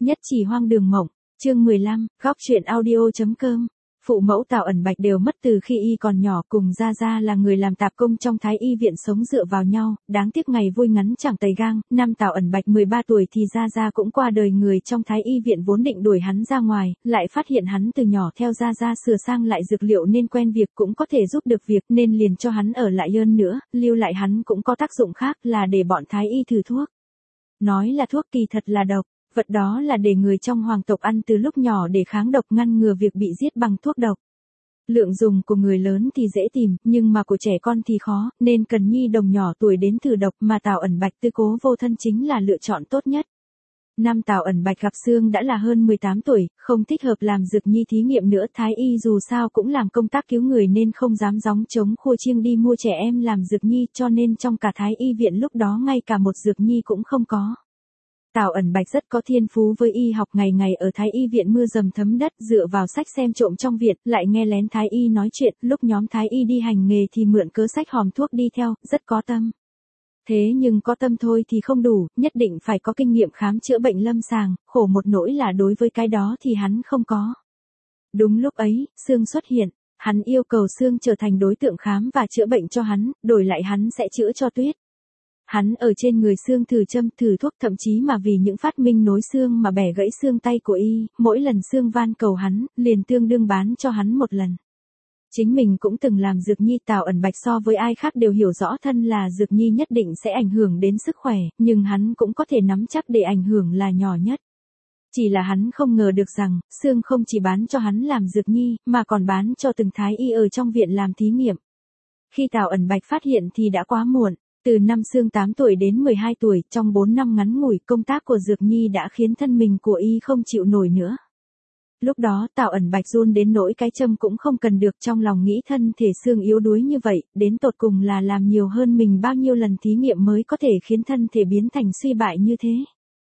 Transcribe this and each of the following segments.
Nhất chỉ hoang đường mộng, chương 15, góc truyện audio.com. Phụ mẫu Tào Ẩn Bạch đều mất từ khi y còn nhỏ, cùng Gia Gia là người làm tạp công trong Thái Y viện sống dựa vào nhau, đáng tiếc ngày vui ngắn chẳng tày gang, năm Tào Ẩn Bạch 13 tuổi thì Gia Gia cũng qua đời. Người trong Thái Y viện vốn định đuổi hắn ra ngoài, lại phát hiện hắn từ nhỏ theo Gia Gia sửa sang lại dược liệu nên quen việc, cũng có thể giúp được việc nên liền cho hắn ở lại. Hơn nữa, lưu lại hắn cũng có tác dụng khác là để bọn Thái Y thử thuốc. Nói là thuốc kỳ thật là độc. Vật đó là để người trong hoàng tộc ăn từ lúc nhỏ để kháng độc, ngăn ngừa việc bị giết bằng thuốc độc. Lượng dùng của người lớn thì dễ tìm, nhưng mà của trẻ con thì khó, nên cần nhi đồng nhỏ tuổi đến thử độc, mà Tào Ẩn Bạch tư cố vô thân chính là lựa chọn tốt nhất. Năm Tào Ẩn Bạch gặp Sương đã là hơn 18 tuổi, không thích hợp làm dược nhi thí nghiệm nữa. Thái Y dù sao cũng làm công tác cứu người nên không dám gióng trống khua chiêng đi mua trẻ em làm dược nhi, cho nên trong cả Thái Y viện lúc đó ngay cả một dược nhi cũng không có. Tào Ẩn Bạch rất có thiên phú với y học, ngày ngày ở Thái Y viện mưa dầm thấm đất, dựa vào sách xem trộm trong viện, lại nghe lén Thái Y nói chuyện, lúc nhóm Thái Y đi hành nghề thì mượn cớ sách hòm thuốc đi theo, rất có tâm. Thế nhưng có tâm thôi thì không đủ, nhất định phải có kinh nghiệm khám chữa bệnh lâm sàng, khổ một nỗi là đối với cái đó thì hắn không có. Đúng lúc ấy, Sương xuất hiện, hắn yêu cầu Sương trở thành đối tượng khám và chữa bệnh cho hắn, đổi lại hắn sẽ chữa cho Tuyết. Hắn ở trên người Sương thử châm thử thuốc, thậm chí mà vì những phát minh nối xương mà bẻ gãy xương tay của y, mỗi lần Sương van cầu hắn, liền tương đương bán cho hắn một lần. Chính mình cũng từng làm dược nhi, Tào Ẩn Bạch so với ai khác đều hiểu rõ thân là dược nhi nhất định sẽ ảnh hưởng đến sức khỏe, nhưng hắn cũng có thể nắm chắc để ảnh hưởng là nhỏ nhất. Chỉ là hắn không ngờ được rằng, Sương không chỉ bán cho hắn làm dược nhi, mà còn bán cho từng Thái Y ở trong viện làm thí nghiệm. Khi Tào Ẩn Bạch phát hiện thì đã quá muộn. Từ năm Sương 8 tuổi đến 12 tuổi, trong 4 năm ngắn ngủi, công tác của dược nhi đã khiến thân mình của y không chịu nổi nữa. Lúc đó Tào Ẩn Bạch run đến nỗi cái châm cũng không cần được, trong lòng nghĩ thân thể Sương yếu đuối như vậy, đến tột cùng là làm nhiều hơn mình bao nhiêu lần thí nghiệm mới có thể khiến thân thể biến thành suy bại như thế.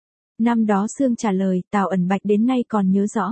Năm đó Sương trả lời, Tào Ẩn Bạch đến nay còn nhớ rõ.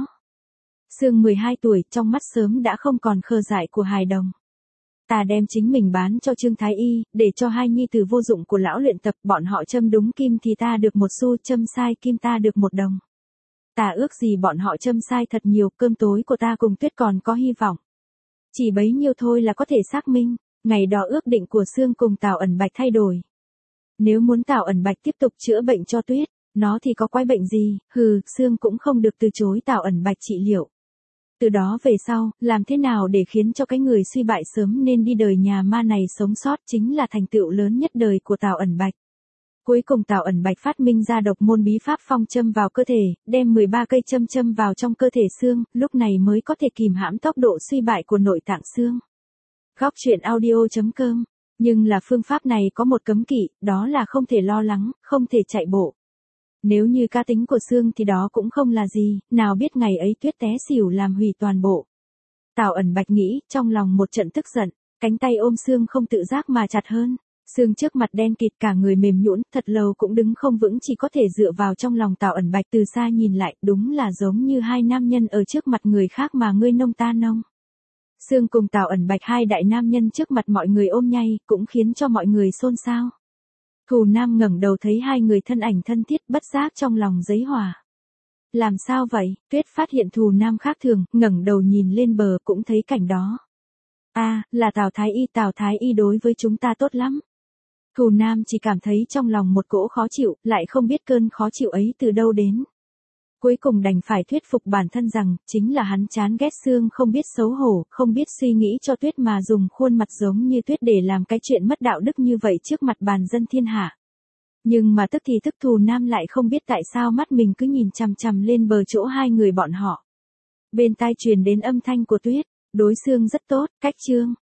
Sương 12 tuổi, trong mắt sớm đã không còn khờ dại của hài đồng. Ta đem chính mình bán cho Trương Thái Y, để cho hai nhi tử vô dụng của lão luyện tập, bọn họ châm đúng kim thì ta được 1 xu, châm sai kim ta được 1 đồng. Ta ước gì bọn họ châm sai thật nhiều, cơm tối của ta cùng Tuyết còn có hy vọng. Chỉ bấy nhiêu thôi là có thể xác minh, ngày đó ước định của Sương cùng Tào Ẩn Bạch thay đổi. Nếu muốn Tào Ẩn Bạch tiếp tục chữa bệnh cho Tuyết, nó thì có quái bệnh gì, Sương cũng không được từ chối Tào Ẩn Bạch trị liệu. Từ đó về sau, làm thế nào để khiến cho cái người suy bại sớm nên đi đời nhà ma này sống sót chính là thành tựu lớn nhất đời của Tào Ẩn Bạch. Cuối cùng Tào Ẩn Bạch phát minh ra độc môn bí pháp phong châm vào cơ thể, đem 13 cây châm châm vào trong cơ thể Sương, lúc này mới có thể kìm hãm tốc độ suy bại của nội tạng Sương. Góc truyện audio.com. Nhưng là phương pháp này có một cấm kỵ, đó là không thể lo lắng, không thể chạy bộ. Nếu như cá tính của Sương thì đó cũng không là gì, nào biết ngày ấy Tuyết té xỉu làm hủy toàn bộ. Tào Ẩn Bạch nghĩ, trong lòng một trận tức giận, cánh tay ôm Sương không tự giác mà chặt hơn. Sương trước mặt đen kịt, cả người mềm nhũn, thật lâu cũng đứng không vững, chỉ có thể dựa vào trong lòng Tào Ẩn Bạch. Từ xa nhìn lại, đúng là giống như hai nam nhân ở trước mặt người khác mà ngươi nông ta nông. Sương cùng Tào Ẩn Bạch, hai đại nam nhân trước mặt mọi người ôm nhay, cũng khiến cho mọi người xôn xao. Thù Nam ngẩng đầu thấy hai người thân ảnh thân thiết, bất giác trong lòng giấy hỏa. Làm sao vậy? Tuyết phát hiện Thù Nam khác thường, ngẩng đầu nhìn lên bờ cũng thấy cảnh đó. Là Tào Thái Y đối với chúng ta tốt lắm. Thù Nam chỉ cảm thấy trong lòng một cỗ khó chịu, lại không biết cơn khó chịu ấy từ đâu đến. Cuối cùng đành phải thuyết phục bản thân rằng, chính là hắn chán ghét Sương không biết xấu hổ, không biết suy nghĩ cho Tuyết mà dùng khuôn mặt giống như Tuyết để làm cái chuyện mất đạo đức như vậy trước mặt bàn dân thiên hạ. Nhưng mà tức thì tức Thù Nam lại không biết tại sao mắt mình cứ nhìn chằm chằm lên bờ chỗ hai người bọn họ. Bên tai truyền đến âm thanh của Tuyết, đối Sương rất tốt, cách Trương.